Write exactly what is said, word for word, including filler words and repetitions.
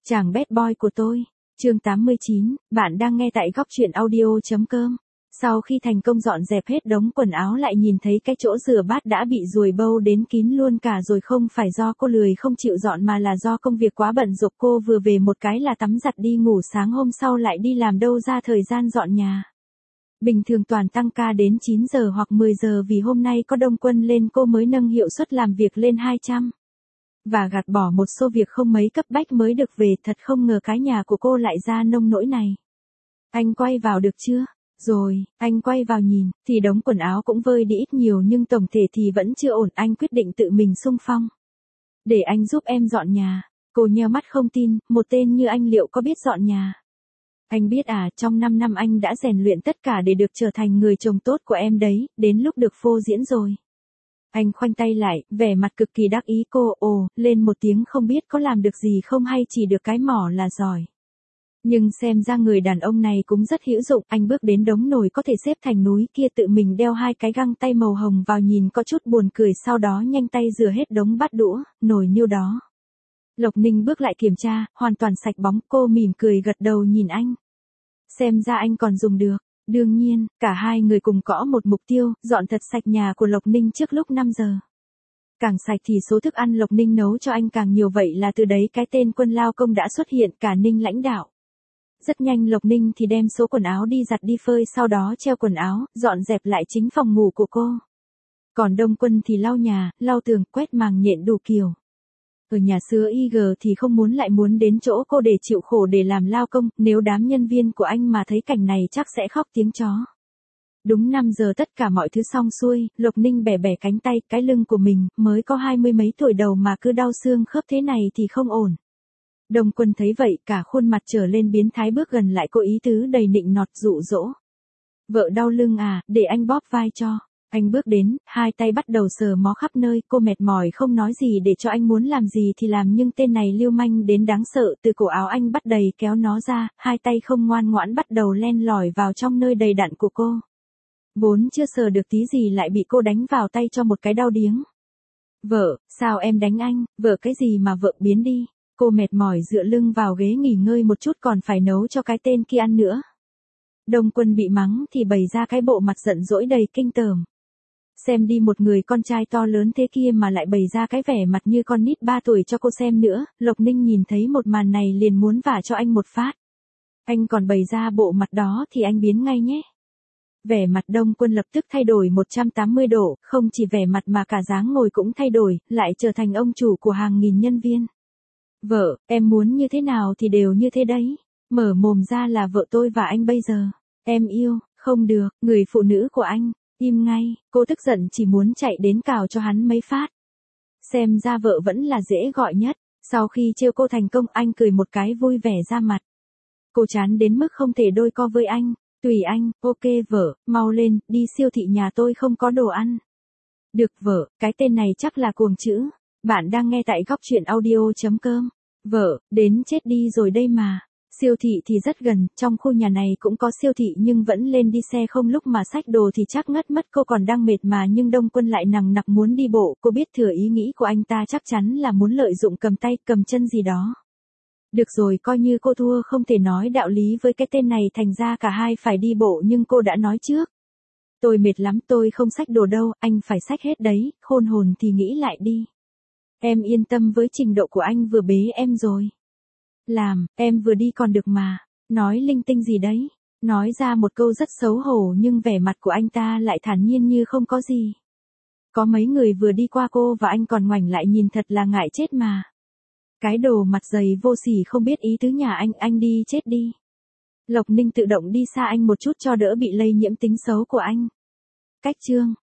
Chàng bad boy của tôi. Chương tám mươi chín, bạn đang nghe tại góc truyện audio.com. Sau khi thành công dọn dẹp hết đống quần áo lại nhìn thấy cái chỗ rửa bát đã bị ruồi bâu đến kín luôn cả rồi, không phải do cô lười không chịu dọn mà là do công việc quá bận rộn. Cô vừa về một cái là tắm giặt đi ngủ, sáng hôm sau lại đi làm, đâu ra thời gian dọn nhà. Bình thường toàn tăng ca đến chín giờ hoặc mười giờ, vì hôm nay có đông quân lên cô mới nâng hiệu suất làm việc lên hai trăm. Và gạt bỏ một số việc không mấy cấp bách mới được về. Thật không ngờ cái nhà của cô lại ra nông nỗi này. Anh quay vào được chưa? Rồi, anh quay vào nhìn, thì đống quần áo cũng vơi đi ít nhiều nhưng tổng thể thì vẫn chưa ổn. Anh quyết định tự mình xung phong. Để anh giúp em dọn nhà. Cô nheo mắt không tin, một tên như anh liệu có biết dọn nhà? Anh biết à, trong năm năm anh đã rèn luyện tất cả để được trở thành người chồng tốt của em đấy, đến lúc được phô diễn rồi. Anh khoanh tay lại, vẻ mặt cực kỳ đắc ý. Cô ồ lên một tiếng, không biết có làm được gì không hay chỉ được cái mỏ là giỏi. Nhưng xem ra người đàn ông này cũng rất hữu dụng. Anh bước đến đống nồi có thể xếp thành núi kia, tự mình đeo hai cái găng tay màu hồng vào, nhìn có chút buồn cười, sau đó nhanh tay rửa hết đống bát đũa, nồi niêu đó. Lộc Ninh bước lại kiểm tra, hoàn toàn sạch bóng. Cô mỉm cười gật đầu nhìn anh. Xem ra anh còn dùng được. Đương nhiên, cả hai người cùng có một mục tiêu, dọn thật sạch nhà của Lộc Ninh trước lúc năm giờ. Càng sạch thì số thức ăn Lộc Ninh nấu cho anh càng nhiều, vậy là từ đấy cái tên Quân Lao Công đã xuất hiện, cả Ninh lãnh đạo. Rất nhanh Lộc Ninh thì đem số quần áo đi giặt đi phơi, sau đó treo quần áo, dọn dẹp lại chính phòng ngủ của cô. Còn Đông Quân thì lau nhà, lau tường, quét màng nhện đủ kiểu. Ở nhà xưa i giê thì không muốn lại muốn đến chỗ cô để chịu khổ để làm lao công, nếu đám nhân viên của anh mà thấy cảnh này chắc sẽ khóc tiếng chó. Đúng năm giờ tất cả mọi thứ xong xuôi, Lộc Ninh bẻ bẻ cánh tay, cái lưng của mình, mới có hai mươi mấy tuổi đầu mà cứ đau xương khớp thế này thì không ổn. Đông Quân thấy vậy, cả khuôn mặt trở lên biến thái, bước gần lại cô, ý tứ đầy nịnh nọt dụ dỗ. Vợ đau lưng à, để anh bóp vai cho. Anh bước đến, hai tay bắt đầu sờ mó khắp nơi. Cô mệt mỏi không nói gì, để cho anh muốn làm gì thì làm, nhưng tên này lưu manh đến đáng sợ. Từ cổ áo anh bắt đầy kéo nó ra, hai tay không ngoan ngoãn bắt đầu len lỏi vào trong nơi đầy đặn của cô. Vốn chưa sờ được tí gì lại bị cô đánh vào tay cho một cái đau điếng. Vợ, sao em đánh anh? Vợ cái gì mà vợ, biến đi. Cô mệt mỏi dựa lưng vào ghế nghỉ ngơi một chút, còn phải nấu cho cái tên kia ăn nữa. Đông Quân bị mắng thì bày ra cái bộ mặt giận dỗi đầy kinh tởm. Xem đi, một người con trai to lớn thế kia mà lại bày ra cái vẻ mặt như con nít ba tuổi cho cô xem nữa. Lộc Ninh nhìn thấy một màn này liền muốn vả cho anh một phát. Anh còn bày ra bộ mặt đó thì anh biến ngay nhé. Vẻ mặt Đông Quân lập tức thay đổi một trăm tám mươi độ, không chỉ vẻ mặt mà cả dáng ngồi cũng thay đổi, lại trở thành ông chủ của hàng nghìn nhân viên. Vợ, em muốn như thế nào thì đều như thế đấy. Mở mồm ra là vợ tôi và anh bây giờ. Em yêu, không được, người phụ nữ của anh. Im ngay, cô tức giận chỉ muốn chạy đến cào cho hắn mấy phát. Xem ra vợ vẫn là dễ gọi nhất. Sau khi trêu cô thành công, anh cười một cái vui vẻ ra mặt. Cô chán đến mức không thể đôi co với anh. Tùy anh, ok vợ, mau lên, đi siêu thị, nhà tôi không có đồ ăn. Được vợ, cái tên này chắc là cuồng chữ. Bạn đang nghe tại góc truyện audio.com. Vợ, đến chết đi rồi đây mà. Siêu thị thì rất gần, trong khu nhà này cũng có siêu thị nhưng vẫn lên đi xe không, lúc mà xách đồ thì chắc ngất mất. Cô còn đang mệt mà nhưng Đông Quân lại nằng nặc muốn đi bộ. Cô biết thừa ý nghĩ của anh ta chắc chắn là muốn lợi dụng cầm tay, cầm chân gì đó. Được rồi, coi như cô thua, không thể nói đạo lý với cái tên này, thành ra cả hai phải đi bộ, nhưng cô đã nói trước. Tôi mệt lắm, tôi không xách đồ đâu, anh phải xách hết đấy, khôn hồn thì nghĩ lại đi. Em yên tâm, với trình độ của anh vừa bế em rồi. Làm, em vừa đi còn được mà. Nói linh tinh gì đấy. Nói ra một câu rất xấu hổ nhưng vẻ mặt của anh ta lại thản nhiên như không có gì. Có mấy người vừa đi qua cô và anh còn ngoảnh lại nhìn, thật là ngại chết mà. Cái đồ mặt dày vô sỉ không biết ý tứ nhà anh, anh đi chết đi. Lộc Ninh tự động đi xa anh một chút cho đỡ bị lây nhiễm tính xấu của anh. Cách chương